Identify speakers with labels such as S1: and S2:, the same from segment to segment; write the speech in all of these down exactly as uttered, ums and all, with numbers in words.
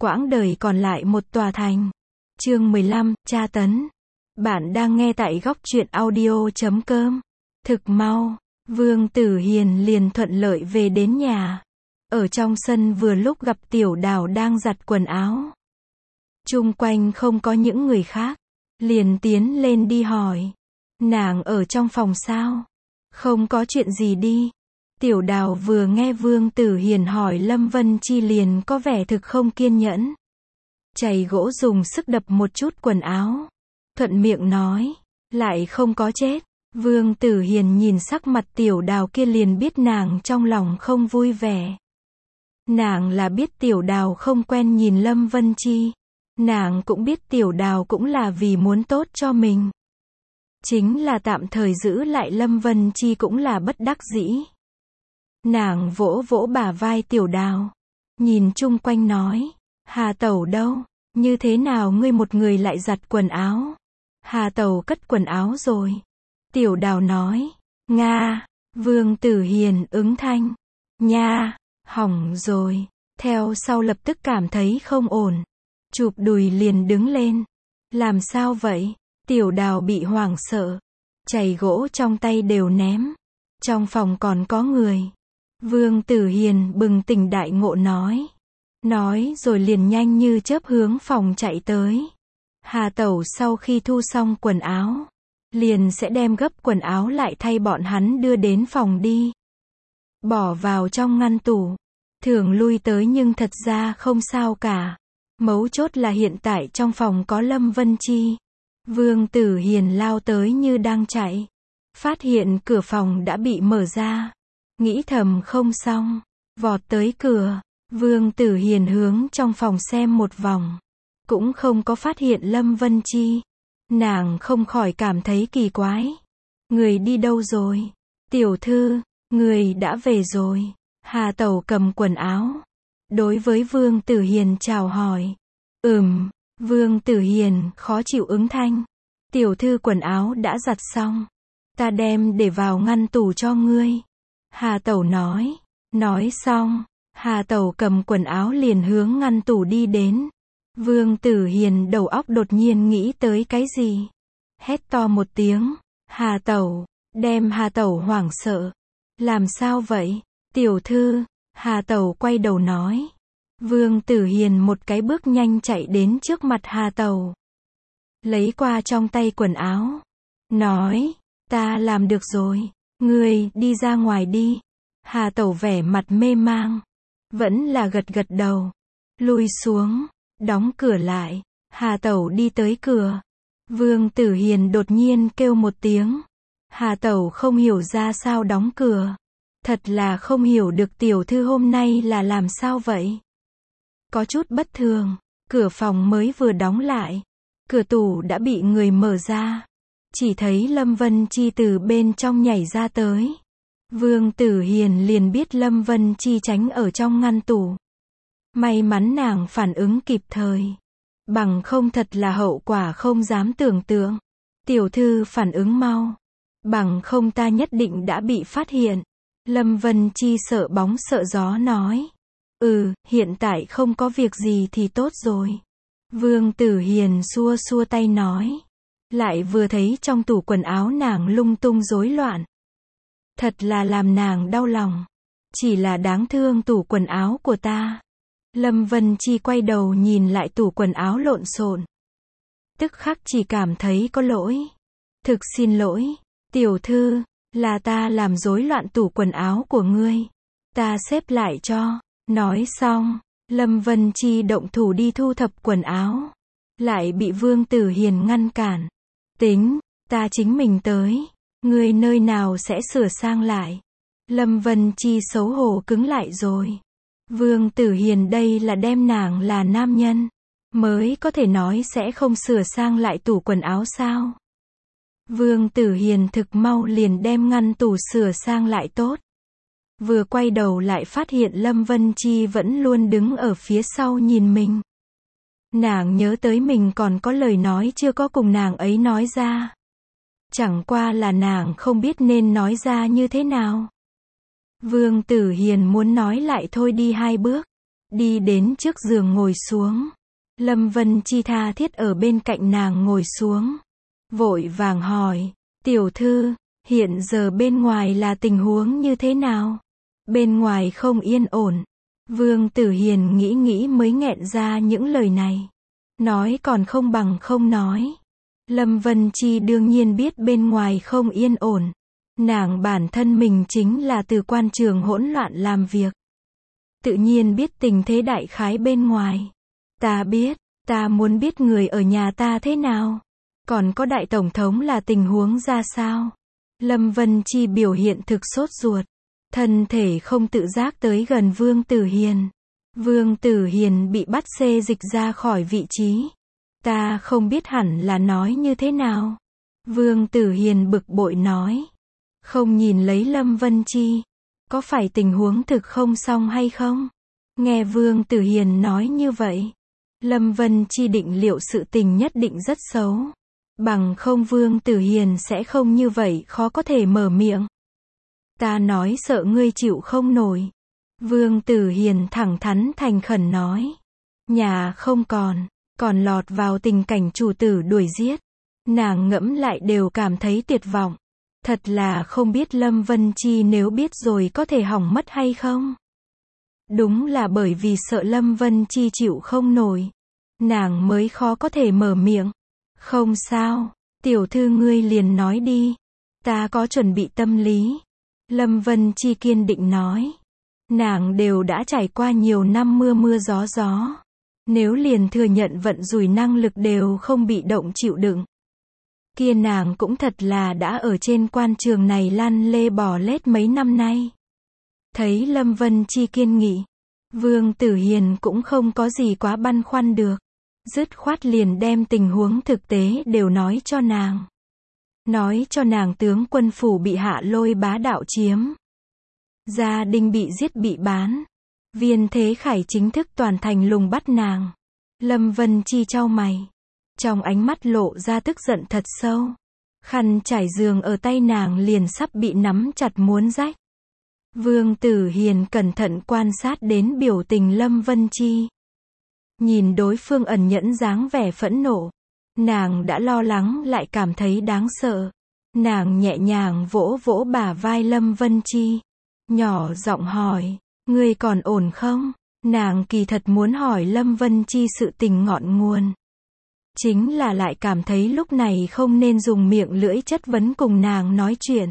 S1: quãng đời còn lại một tòa thành. Chương mười lăm, tra tấn. Bạn đang nghe tại góc truyện audio chấm com. Thực mau, Vương Tử Hiền liền thuận lợi về đến nhà. Ở trong sân vừa lúc gặp Tiểu Đào đang giặt quần áo. Chung quanh không có những người khác. Liền tiến lên đi hỏi. Nàng ở trong phòng sao? Không có chuyện gì đi. Tiểu Đào vừa nghe Vương Tử Hiền hỏi Lâm Vân Chi liền có vẻ thực không kiên nhẫn. Chày gỗ dùng sức đập một chút quần áo. Thuận miệng nói. Lại không có chết. Vương Tử Hiền nhìn sắc mặt Tiểu Đào kia liền biết nàng trong lòng không vui vẻ. Nàng là biết Tiểu Đào không quen nhìn Lâm Vân Chi. Nàng cũng biết Tiểu Đào cũng là vì muốn tốt cho mình. Chính là tạm thời giữ lại Lâm Vân Chi cũng là bất đắc dĩ. Nàng vỗ vỗ bả vai Tiểu Đào. Nhìn chung quanh nói. Hà Tẩu đâu? Như thế nào ngươi một người lại giặt quần áo? Hà Tẩu cất quần áo rồi. Tiểu Đào nói. Nga. Vương Tử Hiền ứng thanh. Nha. Hỏng rồi. Theo sau lập tức cảm thấy không ổn. Chụp đùi liền đứng lên. Làm sao vậy? Tiểu Đào bị hoảng sợ. Chày gỗ trong tay đều ném. Trong phòng còn có người. Vương Tử Hiền bừng tỉnh đại ngộ nói. Nói rồi liền nhanh như chớp hướng phòng chạy tới. Hà Tẩu sau khi thu xong quần áo. Liền sẽ đem gấp quần áo lại thay bọn hắn đưa đến phòng đi. Bỏ vào trong ngăn tủ. Thường lui tới nhưng thật ra không sao cả. Mấu chốt là hiện tại trong phòng có Lâm Vân Chi. Vương Tử Hiền lao tới như đang chạy. Phát hiện cửa phòng đã bị mở ra. Nghĩ thầm không xong. Vọt tới cửa. Vương Tử Hiền hướng trong phòng xem một vòng. Cũng không có phát hiện Lâm Vân Chi. Nàng không khỏi cảm thấy kỳ quái. Người đi đâu rồi? Tiểu thư, người đã về rồi. Hà Tẩu cầm quần áo. Đối với Vương Tử Hiền chào hỏi. Ừm, Vương Tử Hiền khó chịu ứng thanh. Tiểu thư quần áo đã giặt xong. Ta đem để vào ngăn tủ cho ngươi. Hà Tẩu nói. Nói xong, Hà Tẩu cầm quần áo liền hướng ngăn tủ đi đến. Vương Tử Hiền đầu óc đột nhiên nghĩ tới cái gì. Hét to một tiếng. Hà Tẩu, đem Hà Tẩu hoảng sợ. Làm sao vậy? Tiểu thư, Hà Tẩu quay đầu nói. Vương Tử Hiền một cái bước nhanh chạy đến trước mặt Hà Tẩu. Lấy qua trong tay quần áo. Nói, ta làm được rồi. Ngươi đi ra ngoài đi. Hà Tẩu vẻ mặt mê mang. Vẫn là gật gật đầu. Lui xuống. Đóng cửa lại. Hà Tẩu đi tới cửa. Vương Tử Hiền đột nhiên kêu một tiếng. Hà Tẩu không hiểu ra sao đóng cửa. Thật là không hiểu được tiểu thư hôm nay là làm sao vậy. Có chút bất thường. Cửa phòng mới vừa đóng lại. Cửa tủ đã bị người mở ra. Chỉ thấy Lâm Vân Chi từ bên trong nhảy ra tới. Vương Tử Hiền liền biết Lâm Vân Chi tránh ở trong ngăn tủ. May mắn nàng phản ứng kịp thời. Bằng không thật là hậu quả không dám tưởng tượng. Tiểu thư phản ứng mau. Bằng không ta nhất định đã bị phát hiện. Lâm Vân Chi sợ bóng sợ gió nói. Ừ, hiện tại không có việc gì thì tốt rồi. Vương Tử Hiền xua xua tay nói. Lại vừa thấy trong tủ quần áo nàng lung tung rối loạn. Thật là làm nàng đau lòng. Chỉ là đáng thương tủ quần áo của ta. Lâm Vân Chi quay đầu nhìn lại tủ quần áo lộn xộn. Tức khắc chỉ cảm thấy có lỗi. Thực xin lỗi, tiểu thư, là ta làm rối loạn tủ quần áo của ngươi. Ta xếp lại cho. Nói xong, Lâm Vân Chi động thủ đi thu thập quần áo. Lại bị Vương Tử Hiền ngăn cản. Tính, ta chính mình tới. Ngươi nơi nào sẽ sửa sang lại. Lâm Vân Chi xấu hổ cứng lại rồi. Vương Tử Hiền đây là đem nàng là nam nhân. Mới có thể nói sẽ không sửa sang lại tủ quần áo sao. Vương Tử Hiền thực mau liền đem ngăn tủ sửa sang lại tốt. Vừa quay đầu lại phát hiện Lâm Vân Chi vẫn luôn đứng ở phía sau nhìn mình. Nàng nhớ tới mình còn có lời nói chưa có cùng nàng ấy nói ra. Chẳng qua là nàng không biết nên nói ra như thế nào. Vương Tử Hiền muốn nói lại thôi đi hai bước. đi đến trước giường ngồi xuống. Lâm Vân Chi tha thiết ở bên cạnh nàng ngồi xuống. Vội vàng hỏi, tiểu thư, hiện giờ bên ngoài là tình huống như thế nào? Bên ngoài không yên ổn. Vương Tử Hiền nghĩ nghĩ mới nghẹn ra những lời này. Nói còn không bằng không nói. Lâm Vân Chi đương nhiên biết bên ngoài không yên ổn. Nàng bản thân mình chính là từ quan trường hỗn loạn làm việc. Tự nhiên biết tình thế đại khái bên ngoài. Ta biết, ta muốn biết người ở nhà ta thế nào. Còn có đại tổng thống là tình huống ra sao? Lâm Vân Chi biểu hiện thực sốt ruột. Thân thể không tự giác tới gần Vương Tử Hiền. Vương Tử Hiền bị bắt xê dịch ra khỏi vị trí. Ta không biết hẳn là nói như thế nào. Vương Tử Hiền bực bội nói. Không nhìn lấy Lâm Vân Chi. Có phải tình huống thực không xong hay không? Nghe Vương Tử Hiền nói như vậy. Lâm Vân Chi định liệu sự tình nhất định rất xấu. Bằng không Vương Tử Hiền sẽ không như vậy khó có thể mở miệng. Ta nói sợ ngươi chịu không nổi. Vương Tử Hiền thẳng thắn thành khẩn nói. Nhà không còn, còn lọt vào tình cảnh chủ tử đuổi giết. Nàng ngẫm lại đều cảm thấy tuyệt vọng. Thật là không biết Lâm Vân Chi nếu biết rồi có thể hỏng mất hay không. Đúng là bởi vì sợ Lâm Vân Chi chịu không nổi. Nàng mới khó có thể mở miệng. Không sao, tiểu thư ngươi liền nói đi. Ta có chuẩn bị tâm lý. Lâm Vân Chi kiên định nói. Nàng đều đã trải qua nhiều năm mưa mưa gió gió. Nếu liền thừa nhận vận rủi năng lực đều không bị động chịu đựng. Kia nàng cũng thật là đã ở trên quan trường này lăn lê bò lết mấy năm nay. Thấy Lâm Vân Chi kiên nghị. Vương Tử Hiền cũng không có gì quá băn khoăn được. Dứt khoát liền đem tình huống thực tế đều nói cho nàng. Nói cho nàng tướng quân phủ bị Hạ Lôi bá đạo chiếm. Gia đình bị giết bị bán. Viên Thế Khải chính thức toàn thành lùng bắt nàng. Lâm Vân Chi chau mày. Trong ánh mắt lộ ra tức giận thật sâu. Khăn trải giường ở tay nàng liền sắp bị nắm chặt muốn rách. Vương Tử Hiền cẩn thận quan sát đến biểu tình Lâm Vân Chi. Nhìn đối phương ẩn nhẫn dáng vẻ phẫn nộ. Nàng đã lo lắng lại cảm thấy đáng sợ. Nàng nhẹ nhàng vỗ vỗ bả vai Lâm Vân Chi. Nhỏ giọng hỏi, ngươi còn ổn không? Nàng kỳ thật muốn hỏi Lâm Vân Chi sự tình ngọn nguồn. Chính là lại cảm thấy lúc này không nên dùng miệng lưỡi chất vấn cùng nàng nói chuyện.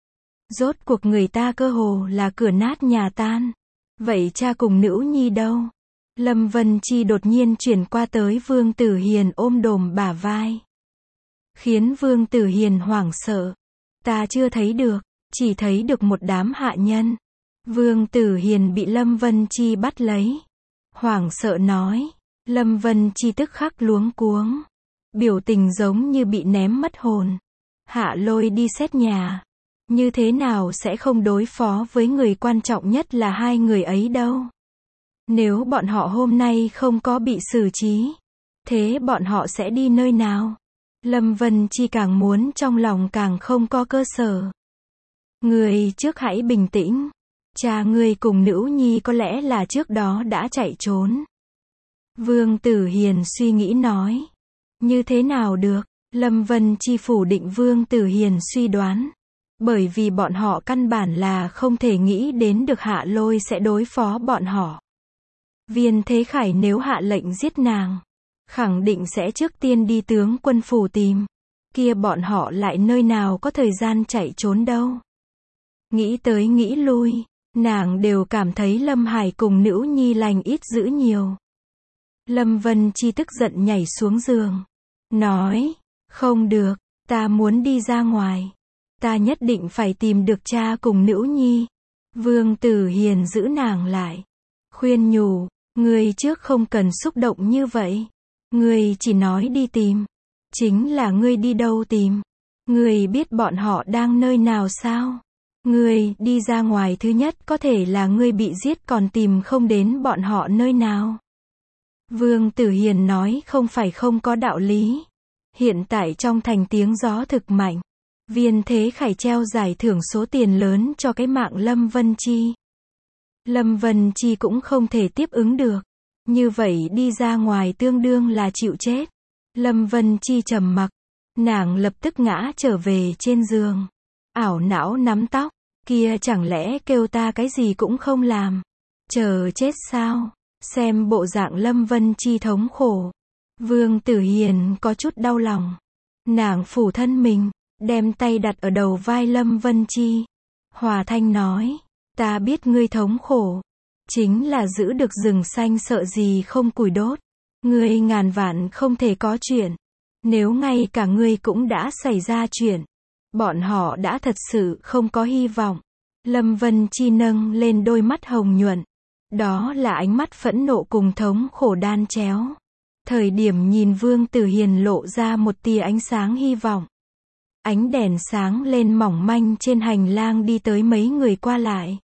S1: Rốt cuộc người ta cơ hồ là cửa nát nhà tan. Vậy cha cùng nữ nhi đâu? Lâm Vân Chi đột nhiên chuyển qua tới Vương Tử Hiền ôm đồm bả vai. Khiến Vương Tử Hiền hoảng sợ. Ta chưa thấy được, chỉ thấy được một đám hạ nhân. Vương Tử Hiền bị Lâm Vân Chi bắt lấy. Hoảng sợ nói. Lâm Vân Chi tức khắc luống cuống. Biểu tình giống như bị ném mất hồn. Hạ Lôi đi xét nhà. Như thế nào sẽ không đối phó với người quan trọng nhất là hai người ấy đâu. Nếu bọn họ hôm nay không có bị xử trí, thế bọn họ sẽ đi nơi nào? Lâm Vân Chi càng muốn trong lòng càng không có cơ sở. Người trước hãy bình tĩnh. Cha ngươi cùng nữ nhi có lẽ là trước đó đã chạy trốn. Vương Tử Hiền suy nghĩ nói. Như thế nào được? Lâm Vân Chi phủ định Vương Tử Hiền suy đoán. Bởi vì bọn họ căn bản là không thể nghĩ đến được Hạ Lôi sẽ đối phó bọn họ. Viên Thế Khải nếu hạ lệnh giết nàng, khẳng định sẽ trước tiên đi tướng quân phủ tìm. Kia bọn họ lại nơi nào có thời gian chạy trốn đâu. Nghĩ tới nghĩ lui, nàng đều cảm thấy Lâm Hải cùng nữ nhi lành ít dữ nhiều. Lâm Vân Chi tức giận nhảy xuống giường. Nói, không được, ta muốn đi ra ngoài. Ta nhất định phải tìm được cha cùng nữ nhi. Vương Tử Hiền giữ nàng lại. Khuyên nhủ, ngươi trước không cần xúc động như vậy. Ngươi chỉ nói đi tìm. Chính là ngươi đi đâu tìm. Ngươi biết bọn họ đang nơi nào sao? Ngươi đi ra ngoài thứ nhất có thể là ngươi bị giết còn tìm không đến bọn họ nơi nào. Vương Tử Hiền nói không phải không có đạo lý. Hiện tại trong thành tiếng gió thực mạnh. Viên Thế Khải treo giải thưởng số tiền lớn cho cái mạng Lâm Vân Chi. Lâm Vân Chi cũng không thể tiếp ứng được. Như vậy đi ra ngoài tương đương là chịu chết. Lâm Vân Chi trầm mặc. Nàng lập tức ngã trở về trên giường. Ảo não nắm tóc. Kia chẳng lẽ kêu ta cái gì cũng không làm. Chờ chết sao? Xem bộ dạng Lâm Vân Chi thống khổ. Vương Tử Hiền có chút đau lòng. Nàng phủ thân mình, đem tay đặt ở đầu vai Lâm Vân Chi. Hòa thanh nói, ta biết ngươi thống khổ. Chính là giữ được rừng xanh sợ gì không củi đốt. Ngươi ngàn vạn không thể có chuyện. Nếu ngay cả ngươi cũng đã xảy ra chuyện. Bọn họ đã thật sự không có hy vọng. Lâm Vân Chi nâng lên đôi mắt hồng nhuận. Đó là ánh mắt phẫn nộ cùng thống khổ đan chéo. Thời điểm nhìn Vương Tử Hiền lộ ra một tia ánh sáng hy vọng. Ánh đèn sáng lên mỏng manh trên hành lang đi tới mấy người qua lại.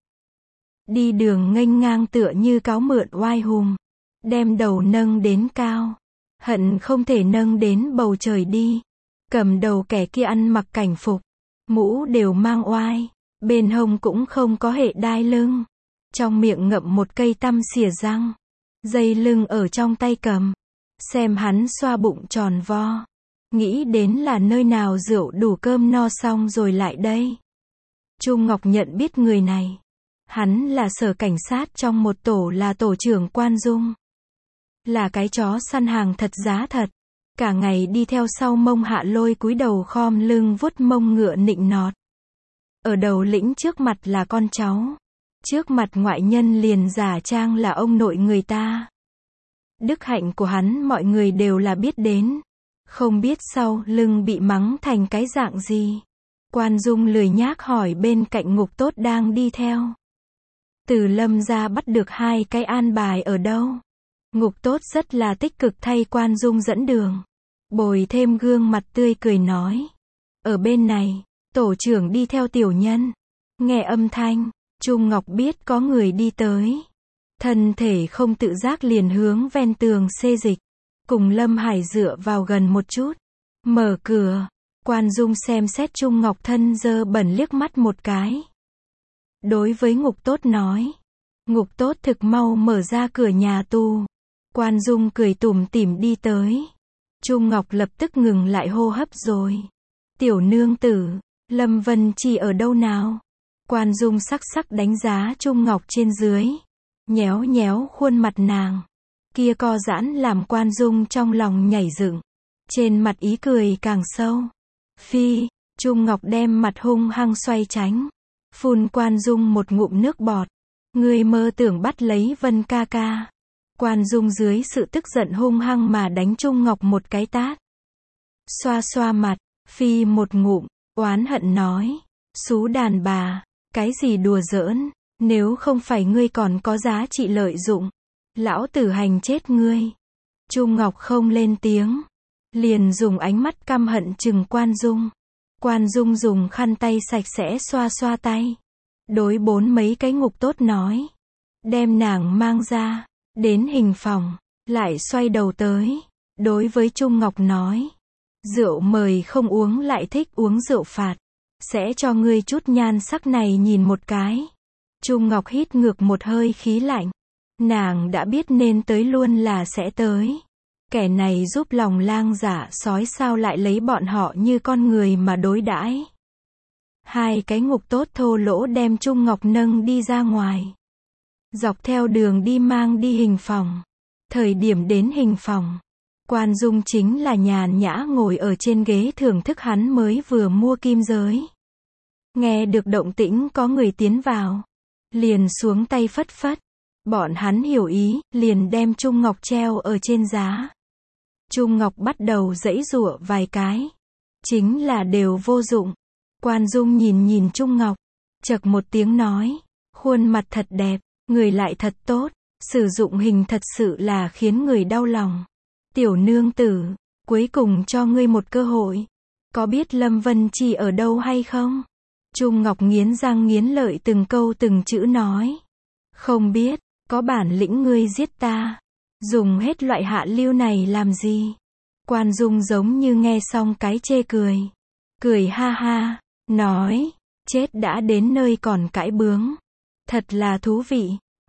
S1: Đi đường nghênh ngang tựa như cáo mượn oai hùng. Đem đầu nâng đến cao. Hận không thể nâng đến bầu trời đi. Cầm đầu kẻ kia ăn mặc cảnh phục. Mũ đều mang oai. Bên hông cũng không có hệ đai lưng. Trong miệng ngậm một cây tăm xỉa răng. Dây lưng ở trong tay cầm. Xem hắn xoa bụng tròn vo. Nghĩ đến là nơi nào rượu đủ cơm no xong rồi lại đây. Trung Ngọc nhận biết người này. Hắn là sở cảnh sát trong một tổ là tổ trưởng Quan Dung. Là cái chó săn hàng thật giá thật. Cả ngày đi theo sau mông Hạ Lôi cúi đầu khom lưng vuốt mông ngựa nịnh nọt. Ở đầu lĩnh trước mặt là con cháu. Trước mặt ngoại nhân liền giả trang là ông nội người ta. Đức hạnh của hắn mọi người đều là biết đến. Không biết sau lưng bị mắng thành cái dạng gì. Quan Dung lười nhác hỏi bên cạnh Ngục Tốt đang đi theo. Từ Lâm ra bắt được hai cái an bài ở đâu. Ngục Tốt rất là tích cực thay Quan Dung dẫn đường. Bồi thêm gương mặt tươi cười nói. Ở bên này, tổ trưởng đi theo tiểu nhân. Nghe âm thanh, Trung Ngọc biết có người đi tới. Thân thể không tự giác liền hướng ven tường xê dịch. Cùng Lâm Hải dựa vào gần một chút. Mở cửa. Quan Dung xem xét Trung Ngọc thân dơ bẩn liếc mắt một cái. Đối với Ngục Tốt nói. Ngục Tốt thực mau mở ra cửa nhà tù. Quan Dung cười tủm tỉm đi tới. Trung Ngọc lập tức ngừng lại hô hấp rồi. Tiểu nương tử, Lâm Vân Chi ở đâu nào? Quan Dung sắc sắc đánh giá Trung Ngọc trên dưới. Nhéo nhéo khuôn mặt nàng. Kia co giãn làm Quan Dung trong lòng nhảy dựng. Trên mặt ý cười càng sâu. Phi, Trung Ngọc đem mặt hung hăng xoay tránh. Phun Quan Dung một ngụm nước bọt. Ngươi mơ tưởng bắt lấy Vân ca ca. Quan Dung dưới sự tức giận hung hăng mà đánh Trung Ngọc một cái tát. Xoa xoa mặt, Phi một ngụm, oán hận nói. Xú đàn bà, cái gì đùa giỡn, nếu không phải ngươi còn có giá trị lợi dụng. Lão tử hành chết ngươi. Trung Ngọc không lên tiếng. Liền dùng ánh mắt căm hận chừng Quan Dung. Quan Dung dùng khăn tay sạch sẽ xoa xoa tay. Đối bốn mấy cái Ngục Tốt nói. Đem nàng mang ra. Đến hình phòng. Lại xoay đầu tới. Đối với Trung Ngọc nói. Rượu mời không uống lại thích uống rượu phạt. Sẽ cho ngươi chút nhan sắc này nhìn một cái. Trung Ngọc hít ngược một hơi khí lạnh. Nàng đã biết nên tới luôn là sẽ tới. Kẻ này giúp lòng lang giả sói sao lại lấy bọn họ như con người mà đối đãi. Hai cái Ngục Tốt thô lỗ đem Trung Ngọc nâng đi ra ngoài. Dọc theo đường đi mang đi hình phòng. Thời điểm đến hình phòng. Quan Dung chính là nhàn nhã ngồi ở trên ghế thưởng thức hắn mới vừa mua kim giới. Nghe được động tĩnh có người tiến vào. Liền xuống tay phất phất. Bọn hắn hiểu ý, liền đem Trung Ngọc treo ở trên giá. Trung Ngọc bắt đầu giãy giụa vài cái. Chính là đều vô dụng. Quan Dung nhìn nhìn Trung Ngọc. Chậc một tiếng nói. Khuôn mặt thật đẹp, người lại thật tốt. Sử dụng hình thật sự là khiến người đau lòng. Tiểu nương tử, cuối cùng cho ngươi một cơ hội. Có biết Lâm Vân Chi ở đâu hay không? Trung Ngọc nghiến răng nghiến lợi từng câu từng chữ nói. Không biết, có bản lĩnh ngươi giết ta. Dùng hết loại hạ lưu này làm gì? Quan Dung giống như nghe xong cái chê cười. Cười ha ha, nói, chết đã đến nơi còn cãi bướng. Thật là thú vị.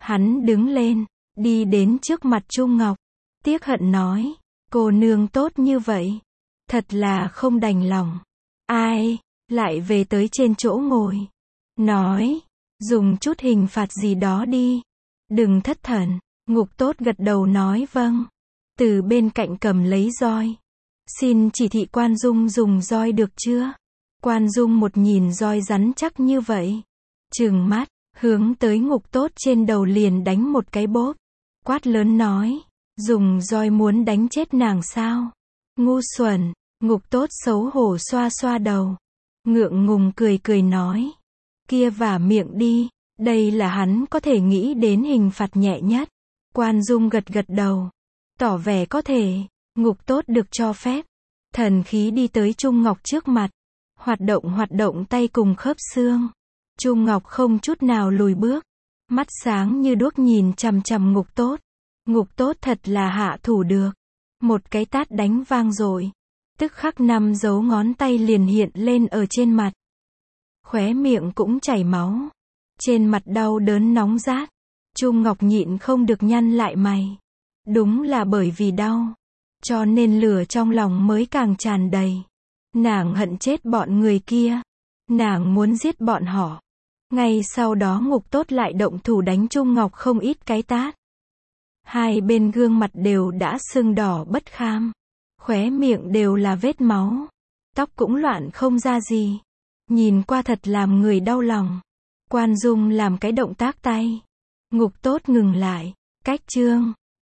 S1: Hắn đứng lên, đi đến trước mặt Trung Ngọc, tiếc hận nói, cô nương tốt như vậy, thật là không đành lòng. Ai, lại về tới trên chỗ ngồi, nói, dùng chút hình phạt gì đó đi, đừng thất thần. Ngục Tốt gật đầu nói vâng, từ bên cạnh cầm lấy roi. Xin chỉ thị Quan Dung dùng roi được chưa? Quan Dung một nhìn roi rắn chắc như vậy, trừng mắt, hướng tới Ngục Tốt trên đầu liền đánh một cái bốp, quát lớn nói, dùng roi muốn đánh chết nàng sao? Ngu xuẩn. Ngục Tốt xấu hổ xoa xoa đầu, ngượng ngùng cười cười nói, kia vả miệng đi, đây là hắn có thể nghĩ đến hình phạt nhẹ nhất. Quan Dung gật gật đầu, tỏ vẻ có thể. Ngục Tốt được cho phép, thần khí đi tới Trung Ngọc trước mặt, hoạt động hoạt động tay cùng khớp xương. Trung Ngọc không chút nào lùi bước, mắt sáng như đuốc nhìn chằm chằm Ngục Tốt. Ngục Tốt thật là hạ thủ được, một cái tát đánh vang rồi, tức khắc năm dấu ngón tay liền hiện lên ở trên mặt, khóe miệng cũng chảy máu, trên mặt đau đớn nóng rát. Trung Ngọc nhịn không được nhăn lại mày, đúng là bởi vì đau, cho nên lửa trong lòng mới càng tràn đầy. Nàng hận chết bọn người kia, nàng muốn giết bọn họ. Ngay sau đó Ngục Tốt lại động thủ đánh Trung Ngọc không ít cái tát. Hai bên gương mặt đều đã sưng đỏ bất kham, khóe miệng đều là vết máu, tóc cũng loạn không ra gì, nhìn qua thật làm người đau lòng. Quan Dung làm cái động tác tay, Ngục Tốt ngừng lại, cách chương